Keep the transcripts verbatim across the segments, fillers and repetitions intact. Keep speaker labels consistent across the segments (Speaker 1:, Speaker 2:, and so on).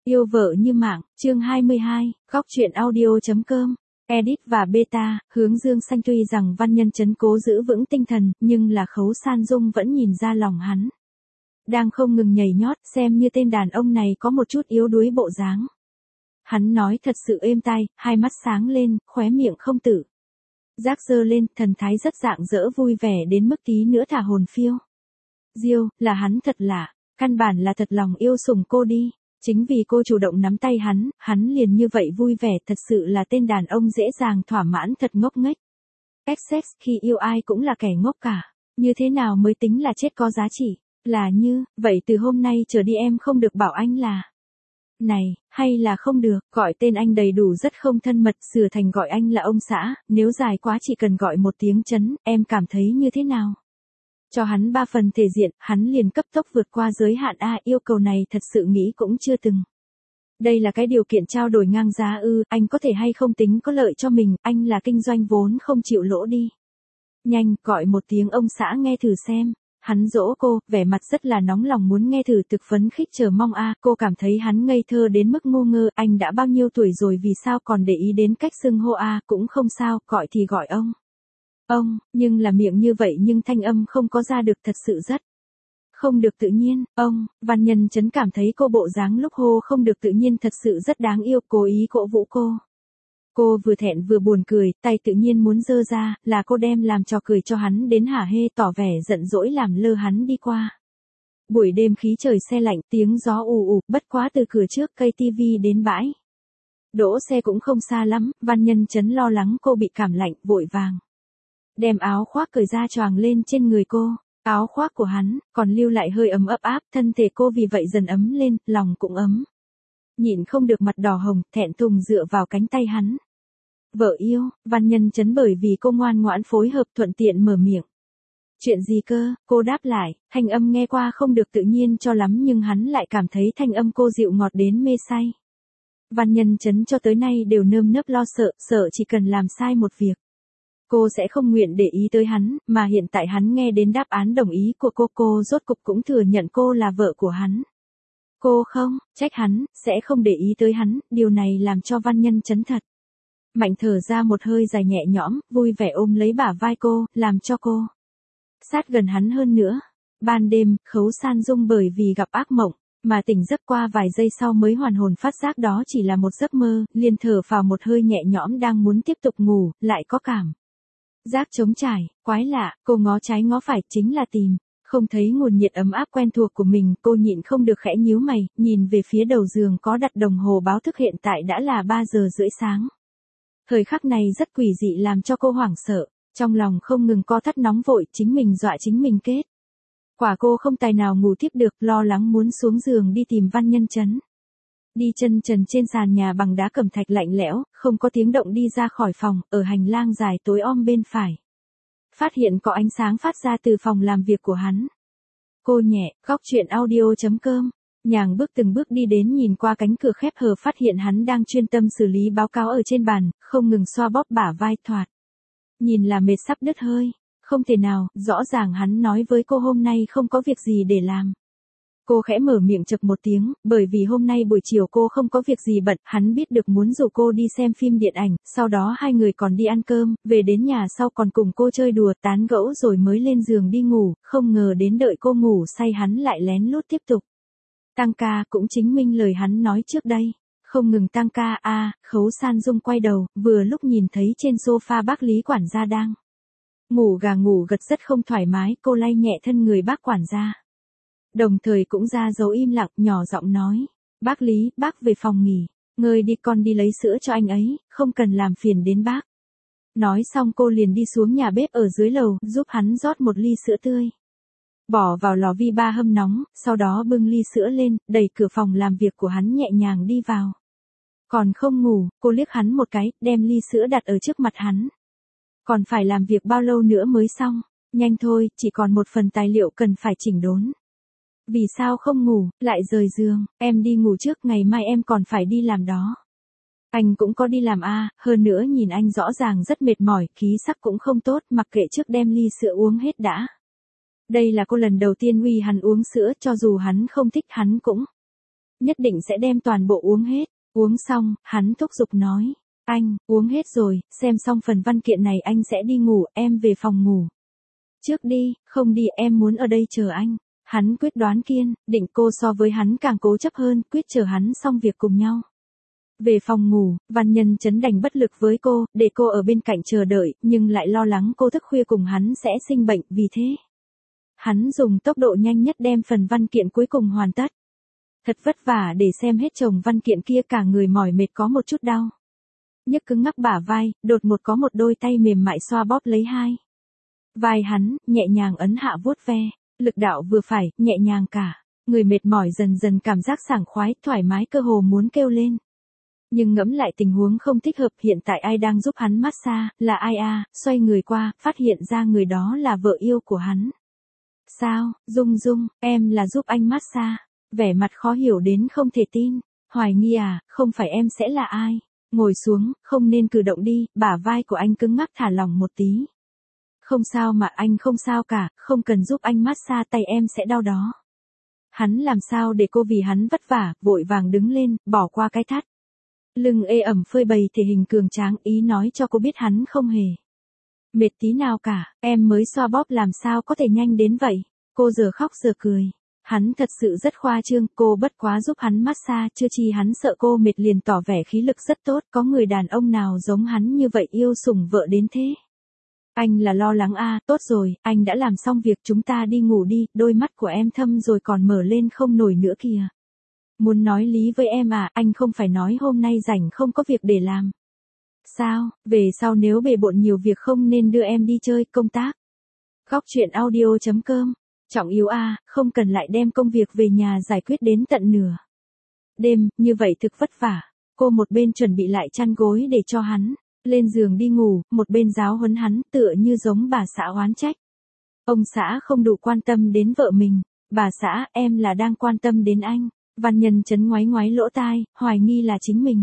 Speaker 1: Yêu vợ như mạng, chương hai mươi hai, góc truyện audio.com, edit và beta, hướng Dương Xanh tuy rằng Văn Nhân Chấn cố giữ vững tinh thần, nhưng là Khấu San Dung vẫn nhìn ra lòng hắn. Đang không ngừng nhảy nhót, xem như tên đàn ông này có một chút yếu đuối bộ dáng. Hắn nói thật sự êm tai, hai mắt sáng lên, khóe miệng không tự giác giơ lên, thần thái rất rạng rỡ vui vẻ đến mức tí nữa thả hồn phiêu. Diêu, là hắn thật lạ, căn bản là thật lòng yêu sủng cô đi. Chính vì cô chủ động nắm tay hắn, hắn liền như vậy vui vẻ, thật sự là tên đàn ông dễ dàng thỏa mãn, thật ngốc nghếch. Essex khi yêu ai cũng là kẻ ngốc cả, như thế nào mới tính là chết có giá trị, là như, vậy từ hôm nay trở đi em không được bảo anh là này, hay là không được, gọi tên anh đầy đủ rất không thân mật, sửa thành gọi anh là ông xã, nếu dài quá chỉ cần gọi một tiếng chấn, em cảm thấy như thế nào? Cho hắn ba phần thể diện, hắn liền cấp tốc vượt qua giới hạn a, yêu cầu này thật sự nghĩ cũng chưa từng. Đây là cái điều kiện trao đổi ngang giá ư, anh có thể hay không tính có lợi cho mình, anh là kinh doanh vốn không chịu lỗ đi. Nhanh, gọi một tiếng ông xã nghe thử xem. Hắn dỗ cô, vẻ mặt rất là nóng lòng muốn nghe thử, thực phấn khích chờ mong a, cô cảm thấy hắn ngây thơ đến mức ngu ngơ, anh đã bao nhiêu tuổi rồi vì sao còn để ý đến cách xưng hô a, cũng không sao, gọi thì gọi ông. Ông, nhưng là miệng như vậy nhưng thanh âm không có ra được, thật sự rất không được tự nhiên. Ông, Văn Nhân Chấn cảm thấy cô bộ dáng lúc hô không được tự nhiên thật sự rất đáng yêu, cố ý cổ vũ cô. Cô vừa thẹn vừa buồn cười, tay tự nhiên muốn giơ ra, là cô đem làm trò cười cho hắn đến hả hê, tỏ vẻ giận dỗi làm lơ hắn đi qua. Buổi đêm khí trời se lạnh, tiếng gió ù ù, bất quá từ cửa trước cây tivi đến bãi đỗ xe cũng không xa lắm, Văn Nhân Chấn lo lắng cô bị cảm lạnh, vội vàng đem áo khoác cởi ra choàng lên trên người cô. Áo khoác của hắn còn lưu lại hơi ấm ấp áp, thân thể cô vì vậy dần ấm lên, lòng cũng ấm. Nhịn không được mặt đỏ hồng, thẹn thùng dựa vào cánh tay hắn. Vợ yêu, Văn Nhân Chấn bởi vì cô ngoan ngoãn phối hợp thuận tiện mở miệng. Chuyện gì cơ, cô đáp lại, thanh âm nghe qua không được tự nhiên cho lắm nhưng hắn lại cảm thấy thanh âm cô dịu ngọt đến mê say. Văn Nhân Chấn cho tới nay đều nơm nớp lo sợ, sợ chỉ cần làm sai một việc. Cô sẽ không nguyện để ý tới hắn, mà hiện tại hắn nghe đến đáp án đồng ý của cô, cô rốt cục cũng thừa nhận cô là vợ của hắn. Cô không, trách hắn, sẽ không để ý tới hắn, điều này làm cho Văn Nhân Chấn thật mạnh thở ra một hơi dài nhẹ nhõm, vui vẻ ôm lấy bả vai cô, làm cho cô sát gần hắn hơn nữa. Ban đêm, Khấu San Dung bởi vì gặp ác mộng, mà tỉnh giấc qua vài giây sau mới hoàn hồn phát giác đó chỉ là một giấc mơ, liền thở phào một hơi nhẹ nhõm đang muốn tiếp tục ngủ, lại có cảm giác trống trải, quái lạ, cô ngó trái ngó phải chính là tìm không thấy nguồn nhiệt ấm áp quen thuộc của mình, cô nhịn không được khẽ nhíu mày, nhìn về phía đầu giường có đặt đồng hồ báo thức, hiện tại đã là ba giờ rưỡi sáng. Thời khắc này rất quỷ dị làm cho cô hoảng sợ, trong lòng không ngừng co thắt nóng vội, chính mình dọa chính mình kết. Quả cô không tài nào ngủ tiếp được, lo lắng muốn xuống giường đi tìm Văn Nhân Chấn. Đi chân trần trên sàn nhà bằng đá cẩm thạch lạnh lẽo, không có tiếng động đi ra khỏi phòng, ở hành lang dài tối om bên phải. Phát hiện có ánh sáng phát ra từ phòng làm việc của hắn. Cô nhẹ, góc truyện audio.com, nhàng bước từng bước đi đến, nhìn qua cánh cửa khép hờ phát hiện hắn đang chuyên tâm xử lý báo cáo ở trên bàn, không ngừng xoa bóp bả vai thoạt. Nhìn là mệt sắp đứt hơi, không thể nào, rõ ràng hắn nói với cô hôm nay không có việc gì để làm. Cô khẽ mở miệng chập một tiếng, bởi vì hôm nay buổi chiều cô không có việc gì bận, hắn biết được muốn rủ cô đi xem phim điện ảnh, sau đó hai người còn đi ăn cơm, về đến nhà sau còn cùng cô chơi đùa tán gẫu rồi mới lên giường đi ngủ, không ngờ đến đợi cô ngủ say hắn lại lén lút tiếp tục tăng ca, cũng chứng minh lời hắn nói trước đây. Không ngừng tăng ca a, à, Khấu San Dung quay đầu, vừa lúc nhìn thấy trên sofa bác Lý quản gia đang ngủ gà ngủ gật rất không thoải mái, cô lay nhẹ thân người bác quản gia. Đồng thời cũng ra dấu im lặng, nhỏ giọng nói, bác Lý, bác về phòng nghỉ, ngơi đi, con đi lấy sữa cho anh ấy, không cần làm phiền đến bác. Nói xong cô liền đi xuống nhà bếp ở dưới lầu, giúp hắn rót một ly sữa tươi. Bỏ vào lò vi ba hâm nóng, sau đó bưng ly sữa lên, đẩy cửa phòng làm việc của hắn nhẹ nhàng đi vào. Còn không ngủ, cô liếc hắn một cái, đem ly sữa đặt ở trước mặt hắn. Còn phải làm việc bao lâu nữa mới xong? Nhanh thôi, chỉ còn một phần tài liệu cần phải chỉnh đốn. Vì sao không ngủ, lại rời giường, em đi ngủ trước, ngày mai em còn phải đi làm đó. Anh cũng có đi làm a, à, hơn nữa nhìn anh rõ ràng rất mệt mỏi, khí sắc cũng không tốt, mặc kệ trước đem ly sữa uống hết đã. Đây là cô lần đầu tiên uy hắn uống sữa, cho dù hắn không thích hắn cũng Nhất định sẽ đem toàn bộ uống hết. Uống xong, hắn thúc giục nói. Anh, uống hết rồi, xem xong phần văn kiện này anh sẽ đi ngủ, em về phòng ngủ. Trước đi, không đi em muốn ở đây chờ anh. Hắn quyết đoán kiên, định cô so với hắn càng cố chấp hơn, quyết chờ hắn xong việc cùng nhau. Về phòng ngủ, Văn Nhân Chấn đành bất lực với cô, để cô ở bên cạnh chờ đợi, nhưng lại lo lắng cô thức khuya cùng hắn sẽ sinh bệnh, vì thế. Hắn dùng tốc độ nhanh nhất đem phần văn kiện cuối cùng hoàn tất. Thật vất vả để xem hết chồng văn kiện kia, cả người mỏi mệt có một chút đau. Nhức cứng ngắc bả vai, đột ngột có một đôi tay mềm mại xoa bóp lấy hai vai hắn, nhẹ nhàng ấn hạ vuốt ve, lực đạo vừa phải, nhẹ nhàng cả. Người mệt mỏi dần dần cảm giác sảng khoái, thoải mái cơ hồ muốn kêu lên. Nhưng ngẫm lại tình huống không thích hợp, hiện tại ai đang giúp hắn massage, là ai à, xoay người qua, phát hiện ra người đó là vợ yêu của hắn. Sao, Dung Dung, em là giúp anh massage, vẻ mặt khó hiểu đến không thể tin, hoài nghi à, không phải em sẽ là ai, ngồi xuống, không nên cử động đi, bả vai của anh cứng ngắc thả lỏng một tí. Không sao mà anh không sao cả, không cần giúp anh massage, tay em sẽ đau đó. Hắn làm sao để cô vì hắn vất vả, vội vàng đứng lên, bỏ qua cái thắt. Lưng ê ẩm phơi bày thể hình cường tráng, ý nói cho cô biết hắn không hề mệt tí nào cả, em mới xoa bóp làm sao có thể nhanh đến vậy. Cô giờ khóc giờ cười. Hắn thật sự rất khoa trương, cô bất quá giúp hắn massage, chưa chi hắn sợ cô mệt liền tỏ vẻ khí lực rất tốt, có người đàn ông nào giống hắn như vậy yêu sủng vợ đến thế. Anh là lo lắng à, tốt rồi, anh đã làm xong việc, chúng ta đi ngủ đi, đôi mắt của em thâm rồi còn mở lên không nổi nữa kìa. Muốn nói lý với em à, anh không phải nói hôm nay rảnh không có việc để làm. Sao, về sau nếu bề bộn nhiều việc không nên đưa em đi chơi, công tác. Góc chuyện audio chấm com. Trọng yếu à, không cần lại đem công việc về nhà giải quyết đến tận nửa đêm, như vậy thực vất vả. Cô một bên chuẩn bị lại chăn gối để cho hắn lên giường đi ngủ, một bên giáo huấn hắn, tựa như giống bà xã oán trách. Ông xã không đủ quan tâm đến vợ mình. Bà xã, em là đang quan tâm đến anh. Văn Nhân Chấn ngoáy ngoáy lỗ tai, hoài nghi là chính mình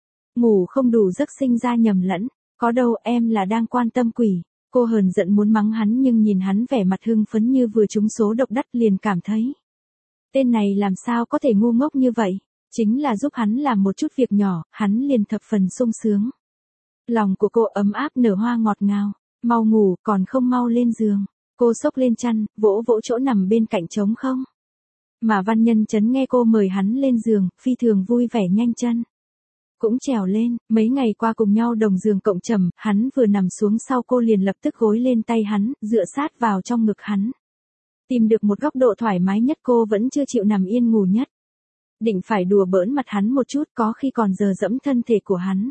Speaker 1: ngủ không đủ giấc sinh ra nhầm lẫn. Có đâu, em là đang quan tâm quỷ. Cô hờn giận muốn mắng hắn, nhưng nhìn hắn vẻ mặt hưng phấn như vừa trúng số độc đắc liền cảm thấy tên này làm sao có thể ngu ngốc như vậy. Chính là giúp hắn làm một chút việc nhỏ, hắn liền thập phần sung sướng. Lòng của cô ấm áp nở hoa ngọt ngào. Mau ngủ, còn không mau lên giường. Cô xốc lên chăn, vỗ vỗ chỗ nằm bên cạnh trống không. Mà Văn Nhân Chấn nghe cô mời hắn lên giường, phi thường vui vẻ nhanh chân cũng trèo lên. Mấy ngày qua cùng nhau đồng giường cộng trầm, hắn vừa nằm xuống sau cô liền lập tức gối lên tay hắn, dựa sát vào trong ngực hắn. Tìm được một góc độ thoải mái nhất, cô vẫn chưa chịu nằm yên ngủ nhất. Định phải đùa bỡn mặt hắn một chút, có khi còn giờ dẫm thân thể của hắn.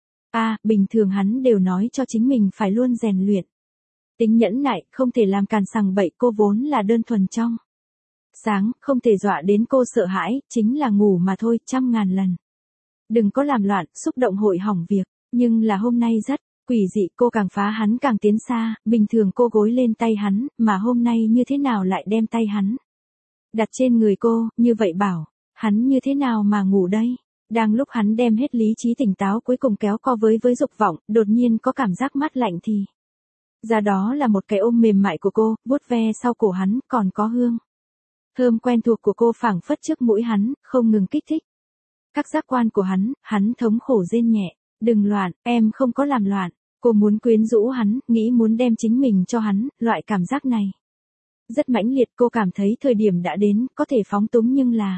Speaker 1: À, bình thường hắn đều nói cho chính mình phải luôn rèn luyện tính nhẫn nại, không thể làm càn sằng bậy, cô vốn là đơn thuần trong sáng, không thể dọa đến cô sợ hãi, chính là ngủ mà thôi, trăm ngàn lần. Đừng có làm loạn, xúc động hội hỏng việc, nhưng là hôm nay rất quỷ dị, cô càng phá hắn càng tiến xa, bình thường cô gối lên tay hắn, mà hôm nay như thế nào lại đem tay hắn đặt trên người cô, như vậy bảo, hắn như thế nào mà ngủ đây? Đang lúc hắn đem hết lý trí tỉnh táo cuối cùng kéo co với với dục vọng, đột nhiên có cảm giác mát lạnh thì ra đó là một cái ôm mềm mại của cô, vuốt ve sau cổ hắn, còn có hương thơm quen thuộc của cô phảng phất trước mũi hắn, không ngừng kích thích các giác quan của hắn. Hắn thống khổ rên nhẹ, đừng loạn, em không có làm loạn. Cô muốn quyến rũ hắn, nghĩ muốn đem chính mình cho hắn, loại cảm giác này rất mãnh liệt. Cô cảm thấy thời điểm đã đến, có thể phóng túng, nhưng là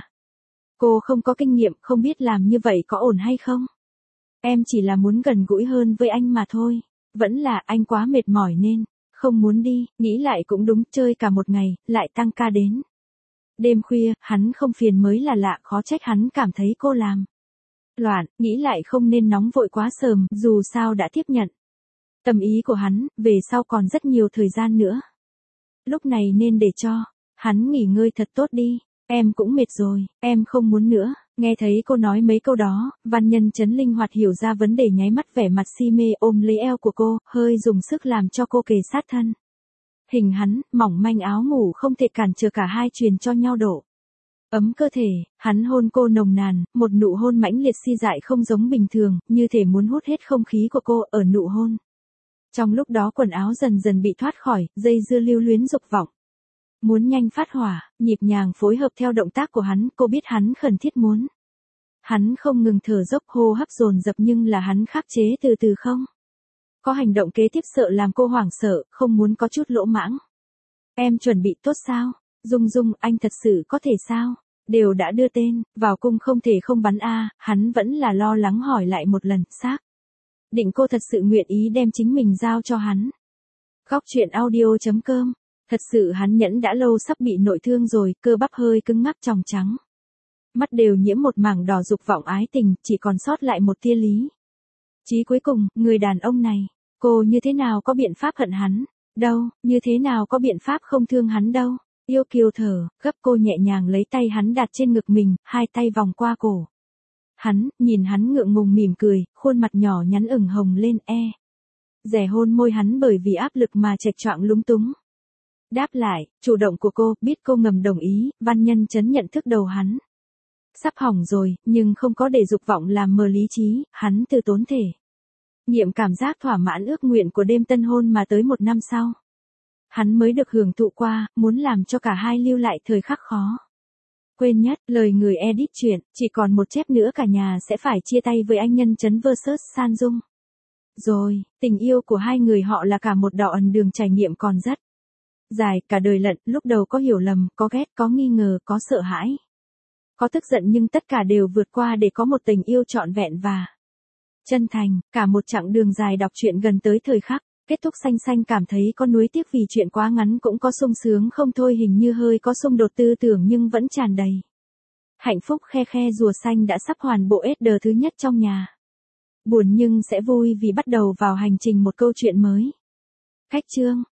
Speaker 1: cô không có kinh nghiệm, không biết làm như vậy có ổn hay không. Em chỉ là muốn gần gũi hơn với anh mà thôi. Vẫn là anh quá mệt mỏi nên không muốn đi. Nghĩ lại cũng đúng, chơi cả một ngày, lại tăng ca đến đêm khuya, hắn không phiền mới là lạ, khó trách hắn cảm thấy cô làm loạn. Nghĩ lại không nên nóng vội quá sớm, dù sao đã tiếp nhận tâm ý của hắn, về sau còn rất nhiều thời gian nữa. Lúc này nên để cho hắn nghỉ ngơi thật tốt đi. Em cũng mệt rồi, em không muốn nữa. Nghe thấy cô nói mấy câu đó, Văn Nhân Chấn linh hoạt hiểu ra vấn đề, nháy mắt vẻ mặt si mê ôm lấy eo của cô, hơi dùng sức làm cho cô kề sát thân hình hắn, mỏng manh áo ngủ không thể cản trở cả hai truyền cho nhau độ ấm cơ thể. Hắn hôn cô nồng nàn, một nụ hôn mãnh liệt si dại không giống bình thường, như thể muốn hút hết không khí của cô ở nụ hôn. Trong lúc đó quần áo dần dần bị thoát khỏi, dây dưa lưu luyến dục vọng muốn nhanh phát hỏa, nhịp nhàng phối hợp theo động tác của hắn, cô biết hắn khẩn thiết muốn. Hắn không ngừng thở dốc, hô hấp dồn dập, nhưng là hắn khắc chế từ từ không. Có hành động kế tiếp sợ làm cô hoảng sợ, không muốn có chút lỗ mãng. Em chuẩn bị tốt sao? Dung Dung, anh thật sự có thể sao? Đều đã đưa tên, vào cung không thể không bắn a, hắn vẫn là lo lắng hỏi lại một lần, xác định cô thật sự nguyện ý đem chính mình giao cho hắn. Góc truyện audio chấm com. Thật sự hắn nhẫn đã lâu, sắp bị nội thương rồi, cơ bắp hơi cứng ngắc, tròng trắng. Mắt đều nhiễm một mảng đỏ, dục vọng ái tình, chỉ còn sót lại một tia lý trí cuối cùng, người đàn ông này, cô như thế nào có biện pháp hận hắn, đâu, như thế nào có biện pháp không thương hắn đâu. Yêu kiều thở, gấp, cô nhẹ nhàng lấy tay hắn đặt trên ngực mình, hai tay vòng qua cổ. Hắn, nhìn hắn ngượng ngùng mỉm cười, khuôn mặt nhỏ nhắn ửng hồng lên, e. Rẻ hôn môi hắn bởi vì áp lực mà chệch choạng lúng túng. Đáp lại, chủ động của cô, biết cô ngầm đồng ý, Văn Nhân Chấn nhận thức đầu hắn. Sắp hỏng rồi, nhưng không có để dục vọng làm mờ lý trí, hắn từ tốn thể. Nghiệm cảm giác thỏa mãn ước nguyện của đêm tân hôn mà tới một năm sau. Hắn mới được hưởng thụ qua, muốn làm cho cả hai lưu lại thời khắc khó quên nhất. Lời người edit chuyện, chỉ còn một chép nữa cả nhà sẽ phải chia tay với anh Nhân Chấn versus San Dung. Rồi, tình yêu của hai người họ là cả một đoạn đường trải nghiệm còn rất dài, cả đời lận, lúc đầu có hiểu lầm, có ghét, có nghi ngờ, có sợ hãi, có tức giận, nhưng tất cả đều vượt qua để có một tình yêu trọn vẹn và chân thành, cả một chặng đường dài đọc truyện gần tới thời khắc kết thúc. Xanh Xanh cảm thấy có nuối tiếc vì chuyện quá ngắn, cũng có sung sướng không thôi, hình như hơi có xung đột tư tưởng nhưng vẫn tràn đầy hạnh phúc. Khe khe rùa xanh đã sắp hoàn bộ ét đờ thứ nhất trong nhà. Buồn nhưng sẽ vui vì bắt đầu vào hành trình một câu chuyện mới. Cách chương